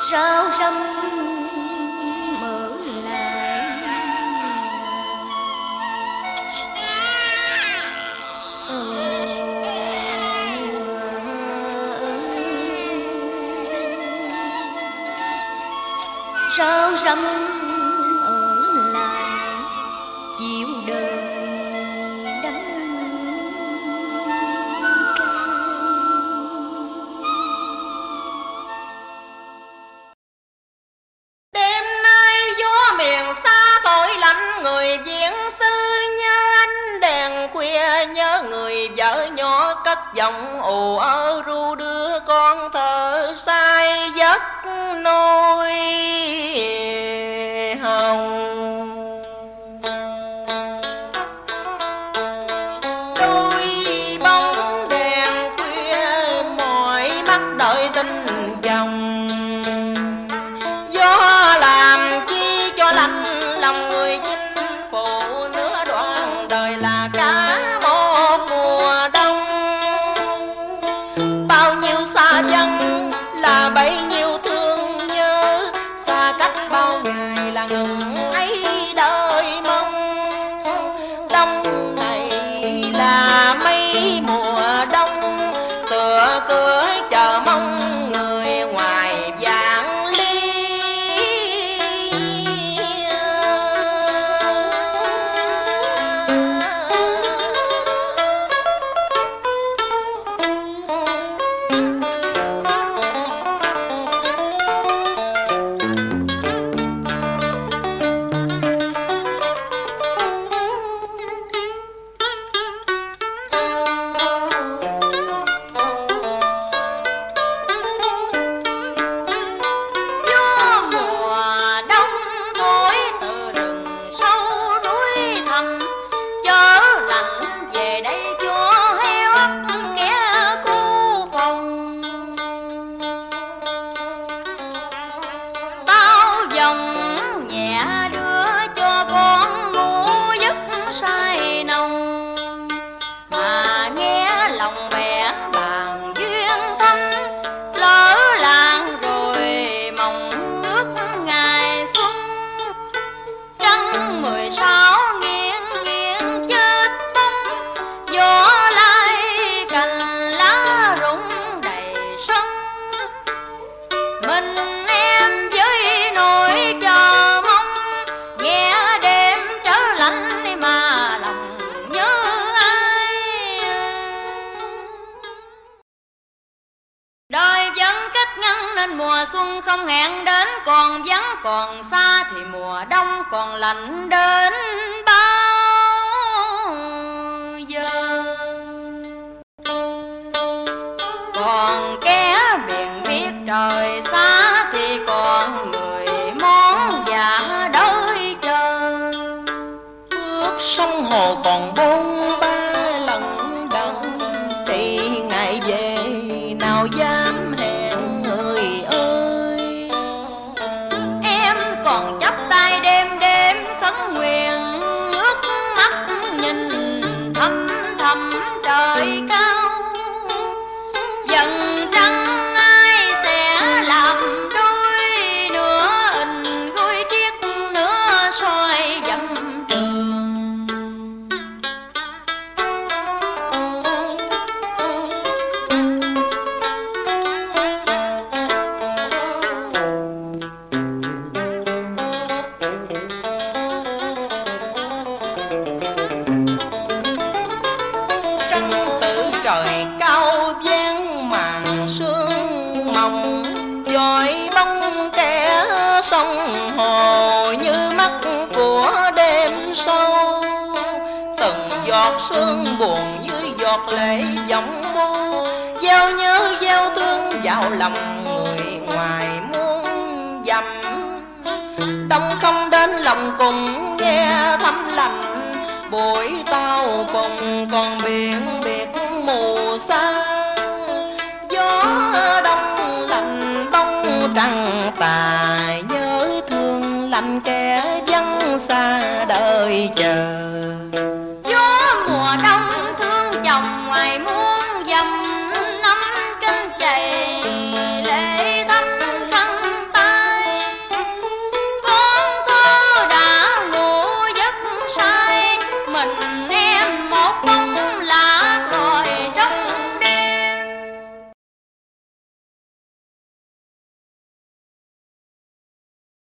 Rau răm mở lại rau răm ở lại chịu đời đắng cay. Đêm nay gió miền xa thổi lạnh, người viễn sư nhớ ánh đèn khuya, nhớ người vợ nhỏ cất giọng ù ơ ru đưa con thở say giấc nôi hồng. Đôi bóng đèn khuya mỏi mắt đợi tình chồng, gió làm chi cho lạnh lòng người chinh phụ, nửa đoạn đời là cả một mùa đông. Bao nhiêu xa chân là bấy nhiêu thương nhớ, xa cách bao ngày là ngừng ấy đời mong. Đông này là mấy mùa đông, tựa cửa chờ mong người ngoài vạn ly. Gió mùa đông thổi từ rừng sâu núi thẳm, chớ lạnh về đây cho heo ấp kẻ khu phòng. Tao dòng nhẹ đưa cho con ngủ giấc say nồng, mà nghe lòng bè bàn duyên thăm, lỡ làng rồi mong ước ngày xuân. Trăng 16 nghiêng nghiêng chết bóng, gió lai cành lá rụng đầy sân. Mình em với nỗi chờ mong, nghe đêm trở lạnh mà lòng nhớ ai. Đời vẫn cách ngăn nên mùa xuân không hẹn đến, còn vắng còn xa thì mùa đông còn lạnh đến bao giờ. Còn kẻ biển biết trời xa thì còn người món dạ đợi chờ. Bước sông hồ còn bôn ba lần đận, thì ngày về nào dám hẹn người ơi. Em còn chắp tay đêm đêm khấn nguyện, nước mắt nhìn thăm thầm trời cao. Dần trăng ai sẽ làm đôi, nửa in gối chiếc nửa soi dặm trường. Trăng tử trời cao vang màn sương mỏng, dọi bóng kẻ sông hồ như mắt của đêm sâu. Từng giọt sương buồn như giọt lệ vọng vô, gieo nhớ gieo thương vào lòng người ngoài muôn dặm. Đông không đến lòng cùng nghe thấm lạnh, buổi tao phùng còn biển